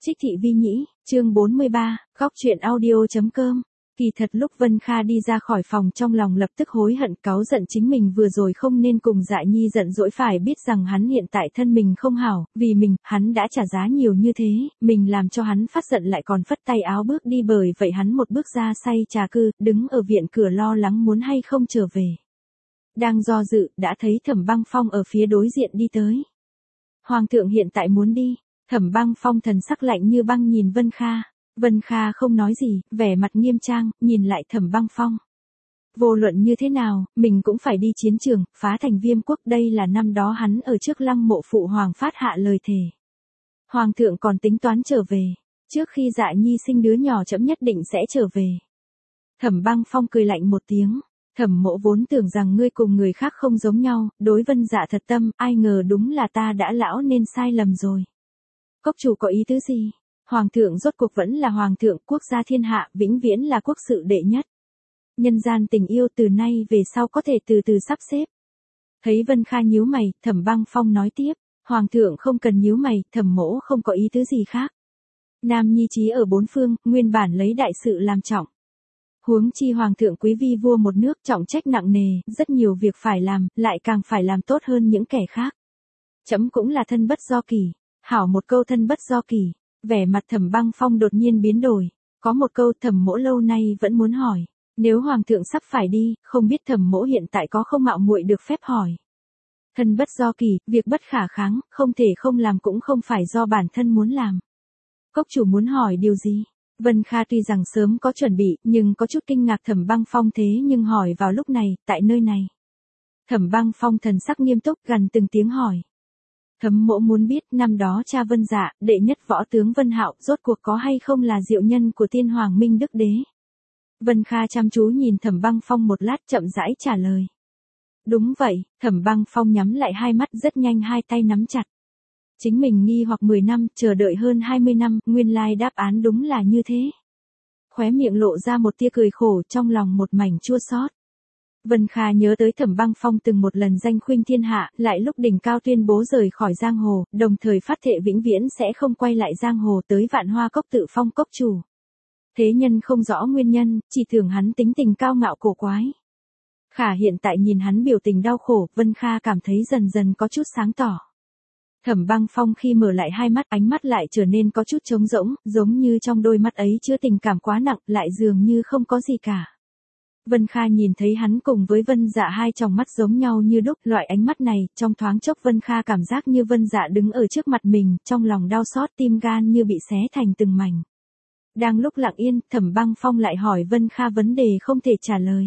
Trích Thị Vi Nhĩ, chương 43, góc truyện audio.com. Kỳ thật lúc Vân Kha đi ra khỏi phòng trong lòng lập tức hối hận cáu giận chính mình vừa rồi không nên cùng Dạ Nhi giận dỗi, phải biết rằng hắn hiện tại thân mình không hảo, vì mình, hắn đã trả giá nhiều như thế, mình làm cho hắn phát giận lại còn phất tay áo bước đi, bởi vậy hắn một bước ra say trà cư, đứng ở viện cửa lo lắng muốn hay không trở về. Đang do dự, đã thấy Thẩm Băng Phong ở phía đối diện đi tới. Hoàng thượng hiện tại muốn đi. Thẩm Băng Phong thần sắc lạnh như băng nhìn Vân Kha. Vân Kha không nói gì, vẻ mặt nghiêm trang, nhìn lại Thẩm Băng Phong. Vô luận như thế nào, mình cũng phải đi chiến trường, phá thành Viêm quốc, đây là năm đó hắn ở trước lăng mộ phụ hoàng phát hạ lời thề. Hoàng thượng còn tính toán trở về, trước khi Dạ Nhi sinh đứa nhỏ trẫm nhất định sẽ trở về. Thẩm Băng Phong cười lạnh một tiếng. Thẩm mộ vốn tưởng rằng ngươi cùng người khác không giống nhau, đối Vân Dạ thật tâm, ai ngờ đúng là ta đã lão nên sai lầm rồi. Cốc chủ có ý tứ gì? Hoàng thượng rốt cuộc vẫn là hoàng thượng, quốc gia thiên hạ, vĩnh viễn là quốc sự đệ nhất. Nhân gian tình yêu từ nay về sau có thể từ từ sắp xếp. Thấy Vân Kha nhíu mày, Thẩm Băng Phong nói tiếp, hoàng thượng không cần nhíu mày, thẩm mỗ không có ý tứ gì khác. Nam nhi trí ở bốn phương, nguyên bản lấy đại sự làm trọng. Huống chi hoàng thượng quý vi vua một nước, trọng trách nặng nề, rất nhiều việc phải làm, lại càng phải làm tốt hơn những kẻ khác. Trẫm cũng là thân bất do kỳ. Hảo một câu thân bất do kỳ, vẻ mặt Thẩm Băng Phong đột nhiên biến đổi, có một câu thẩm mỗ lâu nay vẫn muốn hỏi, nếu hoàng thượng sắp phải đi, không biết thẩm mỗ hiện tại có không mạo muội được phép hỏi. Thân bất do kỳ, việc bất khả kháng, không thể không làm cũng không phải do bản thân muốn làm. Cốc chủ muốn hỏi điều gì? Vân Kha tuy rằng sớm có chuẩn bị, nhưng có chút kinh ngạc Thẩm Băng Phong thế nhưng hỏi vào lúc này, tại nơi này. Thẩm Băng Phong thần sắc nghiêm túc gần từng tiếng hỏi. Thẩm mỗ muốn biết năm đó cha Vân Dạ, đệ nhất võ tướng Vân Hạo, rốt cuộc có hay không là diệu nhân của tiên hoàng Minh Đức Đế. Vân Kha chăm chú nhìn Thẩm Băng Phong một lát chậm rãi trả lời. Đúng vậy, Thẩm Băng Phong nhắm lại hai mắt rất nhanh hai tay nắm chặt. Chính mình nghi hoặc 10 năm, chờ đợi hơn 20 năm, nguyên lai đáp án đúng là như thế. Khóe miệng lộ ra một tia cười khổ, trong lòng một mảnh chua xót. Vân Kha nhớ tới Thẩm Băng Phong từng một lần danh khuynh thiên hạ, lại lúc đỉnh cao tuyên bố rời khỏi giang hồ, đồng thời phát thệ vĩnh viễn sẽ không quay lại giang hồ, tới Vạn Hoa Cốc tự phong cốc chủ. Thế nhân không rõ nguyên nhân, chỉ tưởng hắn tính tình cao ngạo cổ quái. Khả hiện tại nhìn hắn biểu tình đau khổ, Vân Kha cảm thấy dần dần có chút sáng tỏ. Thẩm Băng Phong khi mở lại hai mắt, ánh mắt lại trở nên có chút trống rỗng, giống như trong đôi mắt ấy chứa tình cảm quá nặng, lại dường như không có gì cả. Vân Kha nhìn thấy hắn cùng với Vân Dạ hai tròng mắt giống nhau như đúc, loại ánh mắt này, trong thoáng chốc Vân Kha cảm giác như Vân Dạ đứng ở trước mặt mình, trong lòng đau xót, tim gan như bị xé thành từng mảnh. Đang lúc lặng yên, Thẩm Băng Phong lại hỏi Vân Kha vấn đề không thể trả lời.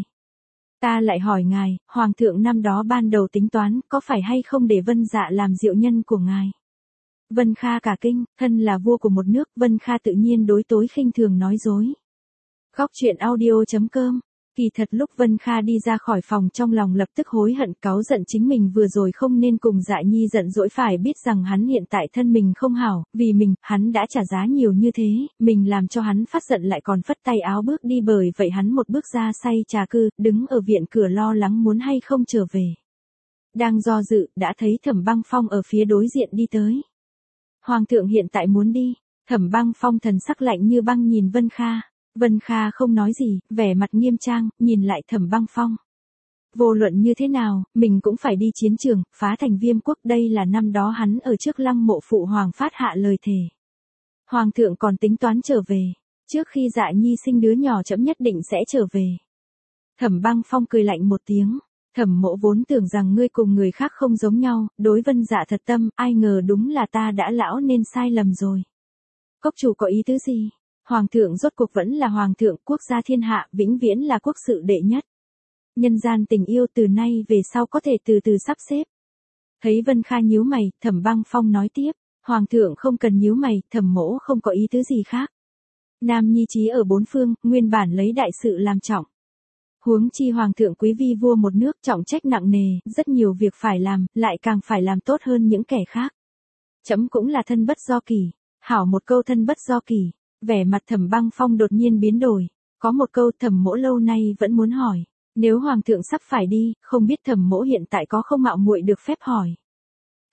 Ta lại hỏi ngài, hoàng thượng năm đó ban đầu tính toán, có phải hay không để Vân Dạ làm diệu nhân của ngài? Vân Kha cả kinh, thân là vua của một nước, Vân Kha tự nhiên đối tối khinh thường nói dối. Góc truyện audio.com. Kỳ thật lúc Vân Kha đi ra khỏi phòng trong lòng lập tức hối hận cáu giận chính mình vừa rồi không nên cùng Dạ Nhi giận dỗi, phải biết rằng hắn hiện tại thân mình không hảo, vì mình, hắn đã trả giá nhiều như thế, mình làm cho hắn phát giận lại còn phất tay áo bước đi, bởi vậy hắn một bước ra say trà cư, đứng ở viện cửa lo lắng muốn hay không trở về. Đang do dự, đã thấy Thẩm Băng Phong ở phía đối diện đi tới. Hoàng thượng hiện tại muốn đi. Thẩm Băng Phong thần sắc lạnh như băng nhìn Vân Kha. Vân Kha không nói gì, vẻ mặt nghiêm trang, nhìn lại Thẩm Băng Phong. Vô luận như thế nào, mình cũng phải đi chiến trường, phá thành Viêm quốc, đây là năm đó hắn ở trước lăng mộ phụ hoàng phát hạ lời thề. Hoàng thượng còn tính toán trở về, trước khi Dạ Nhi sinh đứa nhỏ trẫm nhất định sẽ trở về. Thẩm Băng Phong cười lạnh một tiếng, thẩm mỗ vốn tưởng rằng ngươi cùng người khác không giống nhau, đối Vân Dạ thật tâm, ai ngờ đúng là ta đã lão nên sai lầm rồi. Cốc chủ có ý tứ gì? Hoàng thượng rốt cuộc vẫn là hoàng thượng, quốc gia thiên hạ, vĩnh viễn là quốc sự đệ nhất. Nhân gian tình yêu từ nay về sau có thể từ từ sắp xếp. Thấy Vân Kha nhíu mày, Thẩm Băng Phong nói tiếp, hoàng thượng không cần nhíu mày, thẩm mỗ không có ý tứ gì khác. Nam nhi trí ở bốn phương, nguyên bản lấy đại sự làm trọng. Huống chi hoàng thượng quý vi vua một nước, trọng trách nặng nề, rất nhiều việc phải làm, lại càng phải làm tốt hơn những kẻ khác. Trẫm cũng là thân bất do kỳ. Hảo một câu thân bất do kỳ. Vẻ mặt Thẩm Băng Phong đột nhiên biến đổi, có một câu thẩm mỗ lâu nay vẫn muốn hỏi, nếu hoàng thượng sắp phải đi, không biết thẩm mỗ hiện tại có không mạo muội được phép hỏi.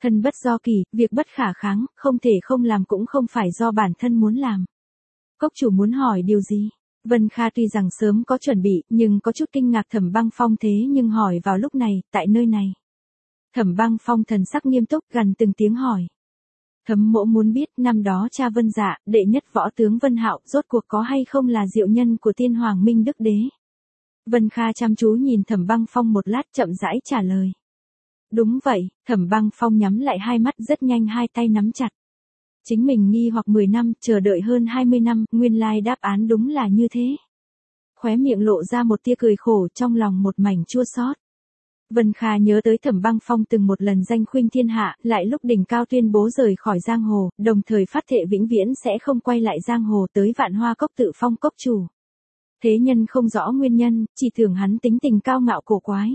Thân bất do kỳ, việc bất khả kháng, không thể không làm cũng không phải do bản thân muốn làm. Cốc chủ muốn hỏi điều gì? Vân Kha tuy rằng sớm có chuẩn bị, nhưng có chút kinh ngạc Thẩm Băng Phong thế nhưng hỏi vào lúc này, tại nơi này. Thẩm Băng Phong thần sắc nghiêm túc gần từng tiếng hỏi. Thấm mỗ muốn biết năm đó cha Vân Dạ, đệ nhất võ tướng Vân Hạo, rốt cuộc có hay không là diệu nhân của Tiên Hoàng Minh Đức Đế. Vân Kha chăm chú nhìn Thẩm Băng Phong một lát chậm rãi trả lời. Đúng vậy, Thẩm Băng Phong nhắm lại hai mắt rất nhanh hai tay nắm chặt. Chính mình nghi hoặc 10 năm, chờ đợi hơn 20 năm, nguyên lai đáp án đúng là như thế. Khóe miệng lộ ra một tia cười khổ trong lòng một mảnh chua xót. Vân Kha nhớ tới Thẩm Băng Phong từng một lần danh khuynh thiên hạ, lại lúc đỉnh cao tuyên bố rời khỏi giang hồ, đồng thời phát thệ vĩnh viễn sẽ không quay lại giang hồ tới Vạn Hoa Cốc tự phong cốc chủ. Thế nhân không rõ nguyên nhân, chỉ tưởng hắn tính tình cao ngạo cổ quái.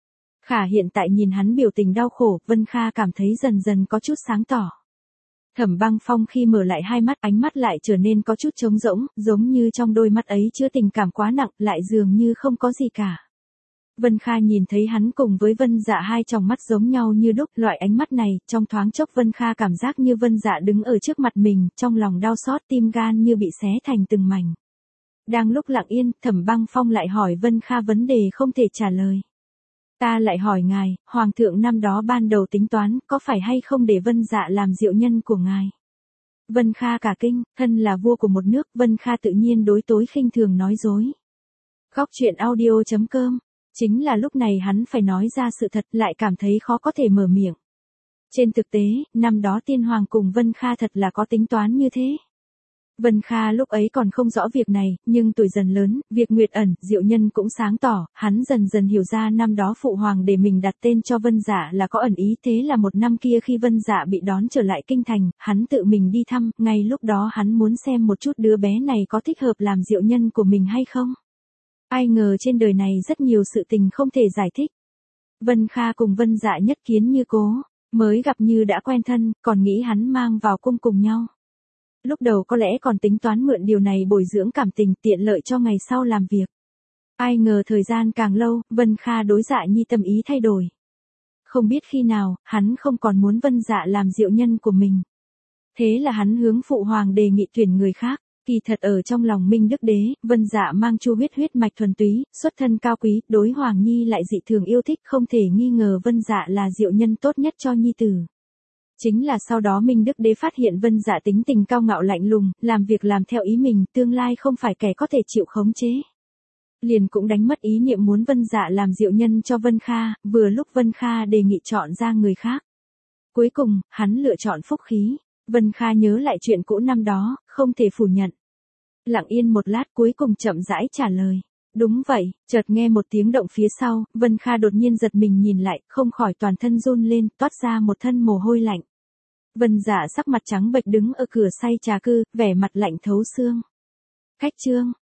Khả hiện tại nhìn hắn biểu tình đau khổ, Vân Kha cảm thấy dần dần có chút sáng tỏ. Thẩm Băng Phong khi mở lại hai mắt, ánh mắt lại trở nên có chút trống rỗng, giống như trong đôi mắt ấy chứa tình cảm quá nặng, lại dường như không có gì cả. Vân Kha nhìn thấy hắn cùng với Vân Dạ hai tròng mắt giống nhau như đúc, loại ánh mắt này, trong thoáng chốc Vân Kha cảm giác như Vân Dạ đứng ở trước mặt mình, trong lòng đau xót tim gan như bị xé thành từng mảnh. Đang lúc lặng yên, Thẩm Băng Phong lại hỏi Vân Kha vấn đề không thể trả lời. Ta lại hỏi ngài, Hoàng thượng năm đó ban đầu tính toán, có phải hay không để Vân Dạ làm diệu nhân của ngài? Vân Kha cả kinh, thân là vua của một nước, Vân Kha tự nhiên đối tối khinh thường nói dối. Góc truyện audio.com. Chính là lúc này hắn phải nói ra sự thật, lại cảm thấy khó có thể mở miệng. Trên thực tế, năm đó Tiên Hoàng cùng Vân Kha thật là có tính toán như thế. Vân Kha lúc ấy còn không rõ việc này, nhưng tuổi dần lớn, việc Nguyệt ẩn, diệu nhân cũng sáng tỏ, hắn dần dần hiểu ra năm đó Phụ Hoàng để mình đặt tên cho Vân Dạ là có ẩn ý, thế là một năm kia khi Vân Dạ bị đón trở lại kinh thành, hắn tự mình đi thăm, ngay lúc đó hắn muốn xem một chút đứa bé này có thích hợp làm diệu nhân của mình hay không. Ai ngờ trên đời này rất nhiều sự tình không thể giải thích. Vân Kha cùng Vân Dạ nhất kiến như cố, mới gặp như đã quen thân, còn nghĩ hắn mang vào cung cùng nhau. Lúc đầu có lẽ còn tính toán mượn điều này bồi dưỡng cảm tình tiện lợi cho ngày sau làm việc. Ai ngờ thời gian càng lâu, Vân Kha đối Dạ Nhi tâm ý thay đổi. Không biết khi nào, hắn không còn muốn Vân Dạ làm diệu nhân của mình. Thế là hắn hướng Phụ Hoàng đề nghị tuyển người khác. Kỳ thật ở trong lòng Minh Đức Đế, Vân Dạ mang chu huyết mạch thuần túy, xuất thân cao quý, đối Hoàng Nhi lại dị thường yêu thích, không thể nghi ngờ Vân Dạ là diệu nhân tốt nhất cho Nhi tử. Chính là sau đó Minh Đức Đế phát hiện Vân Dạ tính tình cao ngạo lạnh lùng, làm việc làm theo ý mình, tương lai không phải kẻ có thể chịu khống chế. Liền cũng đánh mất ý niệm muốn Vân Dạ làm diệu nhân cho Vân Kha, vừa lúc Vân Kha đề nghị chọn ra người khác. Cuối cùng, hắn lựa chọn Phúc Khí. Vân Kha nhớ lại chuyện cũ năm đó, không thể phủ nhận. Lặng yên một lát cuối cùng chậm rãi trả lời. Đúng vậy, chợt nghe một tiếng động phía sau, Vân Kha đột nhiên giật mình nhìn lại, không khỏi toàn thân run lên, toát ra một thân mồ hôi lạnh. Vân Dạ sắc mặt trắng bệch đứng ở cửa say trà cư, vẻ mặt lạnh thấu xương. Khách trương,